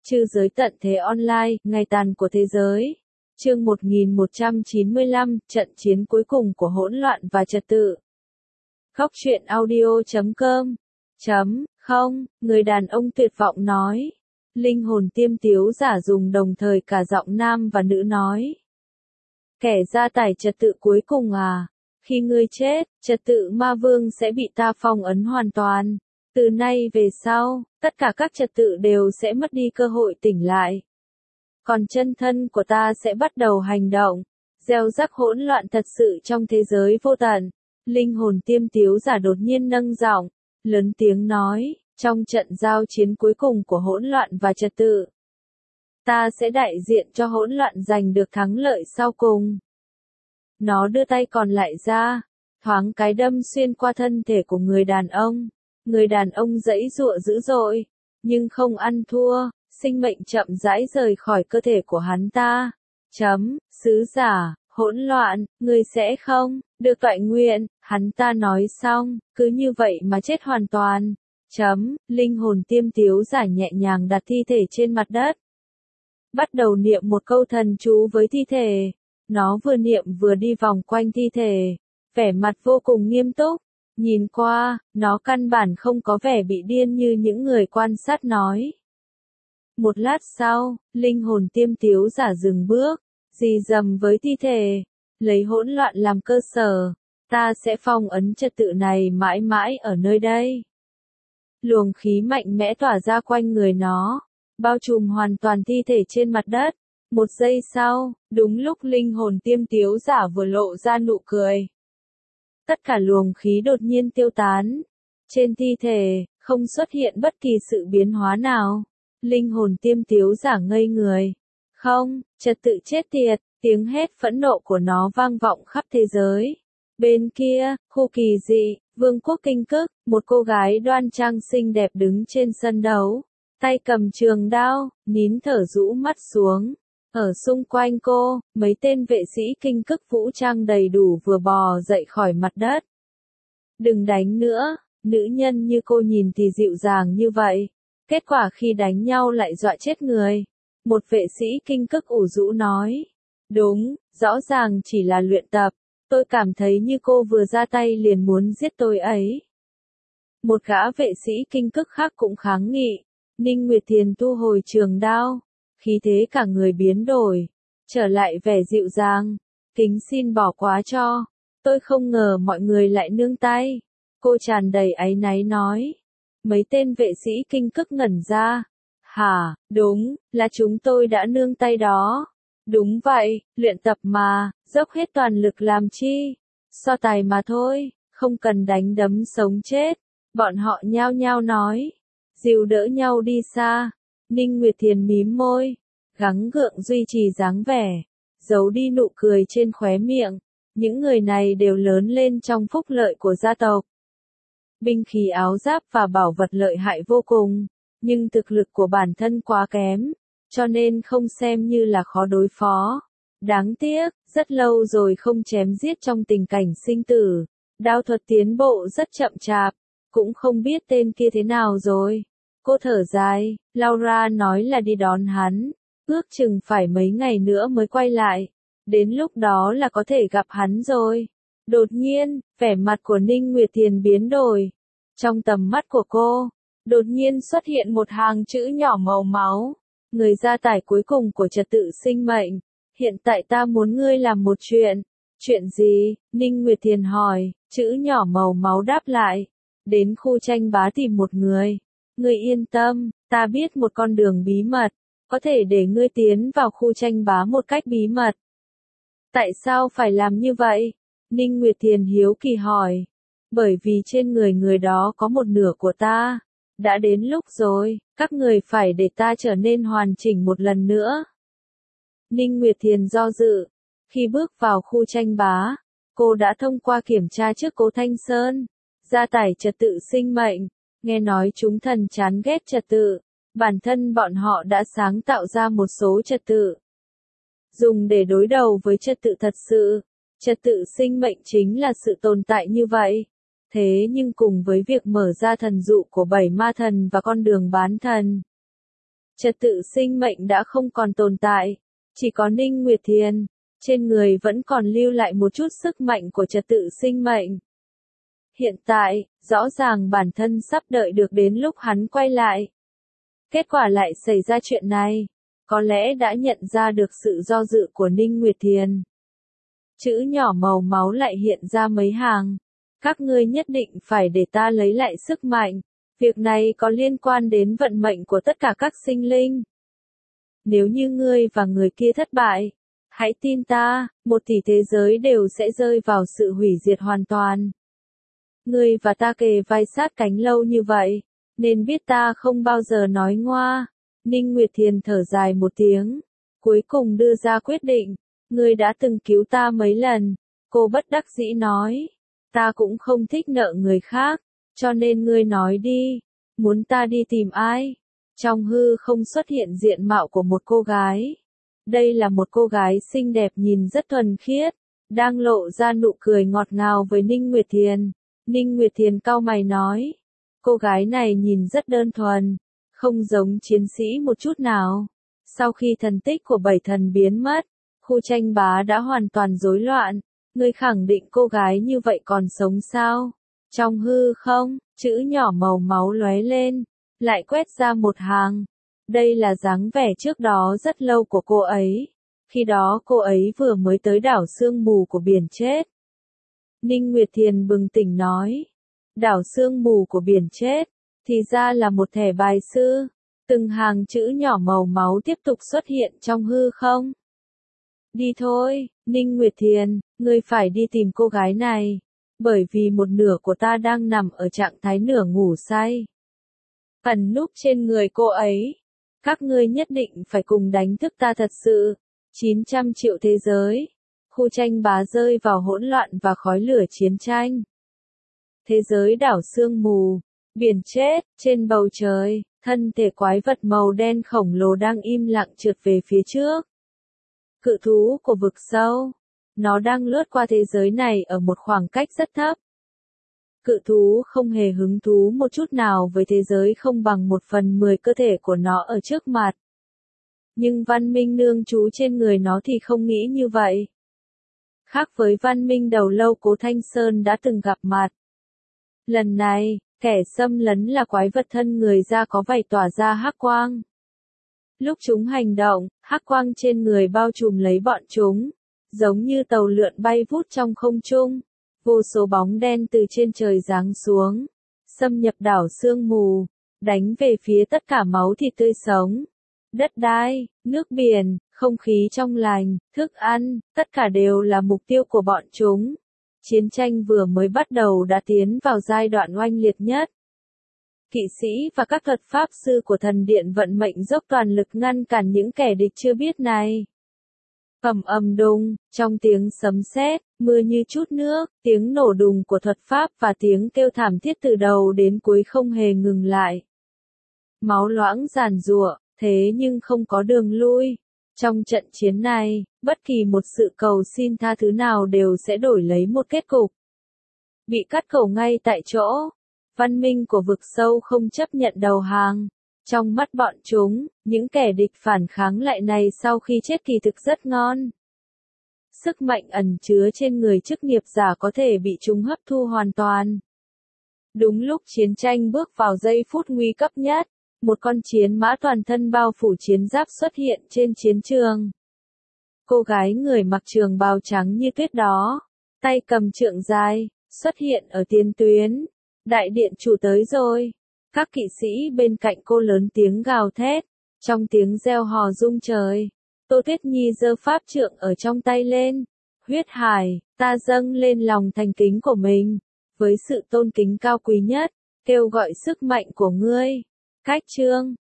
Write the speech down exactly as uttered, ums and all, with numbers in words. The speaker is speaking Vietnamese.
Chư giới tận thế online, ngày tàn của thế giới. Chương một nghìn một trăm chín mươi lăm, trận chiến cuối cùng của hỗn loạn và trật tự. Khóc chuyện audio chấm com. Chấm, không, người đàn ông tuyệt vọng nói. Linh hồn tiêm tiếu giả dùng đồng thời cả giọng nam và nữ nói. Kẻ gia tải trật tự cuối cùng à? Khi ngươi chết, trật tự ma vương sẽ bị ta phong ấn hoàn toàn. Từ nay về sau, tất cả các trật tự đều sẽ mất đi cơ hội tỉnh lại. Còn chân thân của ta sẽ bắt đầu hành động, gieo rắc hỗn loạn thật sự trong thế giới vô tận. Linh hồn tiêm tiếu giả đột nhiên nâng giọng, lớn tiếng nói, trong trận giao chiến cuối cùng của hỗn loạn và trật tự, ta sẽ đại diện cho hỗn loạn giành được thắng lợi sau cùng. Nó đưa tay còn lại ra, thoáng cái đâm xuyên qua thân thể của người đàn ông. Người đàn ông giãy giụa dữ dội, nhưng không ăn thua, sinh mệnh chậm rãi rời khỏi cơ thể của hắn ta. Chấm, sứ giả, hỗn loạn, ngươi sẽ không được toại nguyện, hắn ta nói xong, cứ như vậy mà chết hoàn toàn. Chấm, linh hồn tiêm tiếu giả nhẹ nhàng đặt thi thể trên mặt đất. Bắt đầu niệm một câu thần chú với thi thể. Nó vừa niệm vừa đi vòng quanh thi thể, vẻ mặt vô cùng nghiêm túc. Nhìn qua, nó căn bản không có vẻ bị điên như những người quan sát nói. Một lát sau, linh hồn tiêm tiếu giả dừng bước, rì rầm với thi thể, lấy hỗn loạn làm cơ sở, ta sẽ phong ấn trật tự này mãi mãi ở nơi đây. Luồng khí mạnh mẽ tỏa ra quanh người nó, bao trùm hoàn toàn thi thể trên mặt đất. Một giây sau, đúng lúc linh hồn tiêm tiếu giả vừa lộ ra nụ cười, tất cả luồng khí đột nhiên tiêu tán. Trên thi thể, không xuất hiện bất kỳ sự biến hóa nào. Linh hồn tiêm tiếu giả ngây người. Không, trật tự chết tiệt, tiếng hét phẫn nộ của nó vang vọng khắp thế giới. Bên kia, khu kỳ dị, vương quốc Kinh Cức, một cô gái đoan trang xinh đẹp đứng trên sân đấu. Tay cầm trường đao, nín thở rũ mắt xuống. Ở xung quanh cô, mấy tên vệ sĩ Kinh Cức vũ trang đầy đủ vừa bò dậy khỏi mặt đất. Đừng đánh nữa, nữ nhân như cô nhìn thì dịu dàng như vậy. Kết quả khi đánh nhau lại dọa chết người. Một vệ sĩ Kinh Cức ủ rũ nói. Đúng, rõ ràng chỉ là luyện tập. Tôi cảm thấy như cô vừa ra tay liền muốn giết tôi ấy. Một gã vệ sĩ Kinh Cức khác cũng kháng nghị. Ninh Nguyệt Thiền thu hồi trường đao. Khí thế cả người biến đổi, trở lại vẻ dịu dàng. Kính xin bỏ qua cho, tôi không ngờ mọi người lại nương tay. Cô tràn đầy áy náy nói. Mấy tên vệ sĩ Kinh Cức ngẩn ra. Hả, đúng, là chúng tôi đã nương tay đó. Đúng vậy, luyện tập mà, dốc hết toàn lực làm chi? So tài mà thôi, không cần đánh đấm sống chết. Bọn họ nhao nhao nói. Dìu đỡ nhau đi xa. Ninh Nguyệt Thiền mím môi, gắng gượng duy trì dáng vẻ, giấu đi nụ cười trên khóe miệng. Những người này đều lớn lên trong phúc lợi của gia tộc. Binh khí áo giáp và bảo vật lợi hại vô cùng, nhưng thực lực của bản thân quá kém, cho nên không xem như là khó đối phó. Đáng tiếc, rất lâu rồi không chém giết trong tình cảnh sinh tử. Đao thuật tiến bộ rất chậm chạp, cũng không biết tên kia thế nào rồi. Cô thở dài, Laura nói là đi đón hắn, ước chừng phải mấy ngày nữa mới quay lại. Đến lúc đó là có thể gặp hắn rồi. Đột nhiên, vẻ mặt của Ninh Nguyệt Thiền biến đổi. Trong tầm mắt của cô, đột nhiên xuất hiện một hàng chữ nhỏ màu máu. Người gia tải cuối cùng của trật tự sinh mệnh. Hiện tại ta muốn ngươi làm một chuyện. Chuyện gì? Ninh Nguyệt Thiền hỏi, chữ nhỏ màu máu đáp lại. Đến khu tranh bá tìm một người. Ngươi yên tâm, ta biết một con đường bí mật, có thể để ngươi tiến vào khu tranh bá một cách bí mật. Tại sao phải làm như vậy? Ninh Nguyệt Thiền hiếu kỳ hỏi. Bởi vì trên người người đó có một nửa của ta. Đã đến lúc rồi, các người phải để ta trở nên hoàn chỉnh một lần nữa. Ninh Nguyệt Thiền do dự. Khi bước vào khu tranh bá, cô đã thông qua kiểm tra trước Cố Thanh Sơn. Gia tải trật tự sinh mệnh. Nghe nói chúng thần chán ghét trật tự, bản thân bọn họ đã sáng tạo ra một số trật tự. Dùng để đối đầu với trật tự thật sự, trật tự sinh mệnh chính là sự tồn tại như vậy. Thế nhưng cùng với việc mở ra thần dụ của bảy ma thần và con đường bán thần, trật tự sinh mệnh đã không còn tồn tại, chỉ có Ninh Nguyệt Thiền, trên người vẫn còn lưu lại một chút sức mạnh của trật tự sinh mệnh. Hiện tại, rõ ràng bản thân sắp đợi được đến lúc hắn quay lại. Kết quả lại xảy ra chuyện này, có lẽ đã nhận ra được sự do dự của Ninh Nguyệt Thiền. Chữ nhỏ màu máu lại hiện ra mấy hàng. Các ngươi nhất định phải để ta lấy lại sức mạnh. Việc này có liên quan đến vận mệnh của tất cả các sinh linh. Nếu như ngươi và người kia thất bại, hãy tin ta, một tỷ thế giới đều sẽ rơi vào sự hủy diệt hoàn toàn. Ngươi và ta kề vai sát cánh lâu như vậy, nên biết ta không bao giờ nói ngoa. Ninh Nguyệt Thiền thở dài một tiếng, cuối cùng đưa ra quyết định. Ngươi đã từng cứu ta mấy lần, cô bất đắc dĩ nói. Ta cũng không thích nợ người khác, cho nên ngươi nói đi, muốn ta đi tìm ai? Trong hư không xuất hiện diện mạo của một cô gái. Đây là một cô gái xinh đẹp nhìn rất thuần khiết, đang lộ ra nụ cười ngọt ngào với Ninh Nguyệt Thiền. Ninh Nguyệt Thiền cau mày nói, cô gái này nhìn rất đơn thuần, không giống chiến sĩ một chút nào. Sau khi thần tích của bảy thần biến mất, khu tranh bá đã hoàn toàn rối loạn. Ngươi khẳng định cô gái như vậy còn sống sao? Trong hư không, chữ nhỏ màu máu lóe lên, lại quét ra một hàng. Đây là dáng vẻ trước đó rất lâu của cô ấy. Khi đó cô ấy vừa mới tới đảo sương mù của biển chết. Ninh Nguyệt Thiền bừng tỉnh nói. Đảo sương mù của biển chết, thì ra là một thẻ bài sư. Từng hàng chữ nhỏ màu máu tiếp tục xuất hiện trong hư không. Đi thôi, Ninh Nguyệt Thiền, ngươi phải đi tìm cô gái này. Bởi vì một nửa của ta đang nằm ở trạng thái nửa ngủ say. Ẩn núp trên người cô ấy. Các ngươi nhất định phải cùng đánh thức ta thật sự. chín trăm triệu thế giới. Khu tranh bá rơi vào hỗn loạn và khói lửa chiến tranh. Thế giới đảo sương mù. Biển chết, trên bầu trời, thân thể quái vật màu đen khổng lồ đang im lặng trượt về phía trước. Cự thú của vực sâu. Nó đang lướt qua thế giới này ở một khoảng cách rất thấp. Cự thú không hề hứng thú một chút nào với thế giới không bằng một phần mười cơ thể của nó ở trước mặt. Nhưng văn minh nương trú trên người nó thì không nghĩ như vậy. Khác với văn minh đầu lâu Cố Thanh Sơn đã từng gặp mặt. Lần này, kẻ xâm lấn là quái vật thân người da có vảy tỏa ra hắc quang. Lúc chúng hành động, hắc quang trên người bao trùm lấy bọn chúng, giống như tàu lượn bay vút trong không trung. Vô số bóng đen từ trên trời giáng xuống, xâm nhập đảo sương mù, đánh về phía tất cả máu thịt tươi sống. Đất đai, nước biển, không khí trong lành, thức ăn, tất cả đều là mục tiêu của bọn chúng. Chiến tranh vừa mới bắt đầu đã tiến vào giai đoạn oanh liệt nhất. Kỵ sĩ và các thuật pháp sư của thần điện vận mệnh dốc toàn lực ngăn cản những kẻ địch chưa biết này. Ầm ầm đùng, trong tiếng sấm sét, mưa như chút nước, tiếng nổ đùng của thuật pháp và tiếng kêu thảm thiết từ đầu đến cuối không hề ngừng lại. Máu loãng giàn giụa, thế nhưng không có đường lui. Trong trận chiến này, bất kỳ một sự cầu xin tha thứ nào đều sẽ đổi lấy một kết cục. Bị cắt cổ ngay tại chỗ. Văn minh của vực sâu không chấp nhận đầu hàng. Trong mắt bọn chúng, những kẻ địch phản kháng lại này sau khi chết kỳ thực rất ngon. Sức mạnh ẩn chứa trên người chức nghiệp giả có thể bị chúng hấp thu hoàn toàn. Đúng lúc chiến tranh bước vào giây phút nguy cấp nhất, một con chiến mã toàn thân bao phủ chiến giáp xuất hiện trên chiến trường. Cô gái người mặc trường bào trắng như tuyết đó, tay cầm trượng dài, xuất hiện ở tiền tuyến. Đại điện chủ tới rồi. Các kỵ sĩ bên cạnh cô lớn tiếng gào thét, trong tiếng reo hò rung trời. Tô Tuyết Nhi giơ pháp trượng ở trong tay lên. Huyết hải, ta dâng lên lòng thành kính của mình, với sự tôn kính cao quý nhất, kêu gọi sức mạnh của ngươi. Cách chương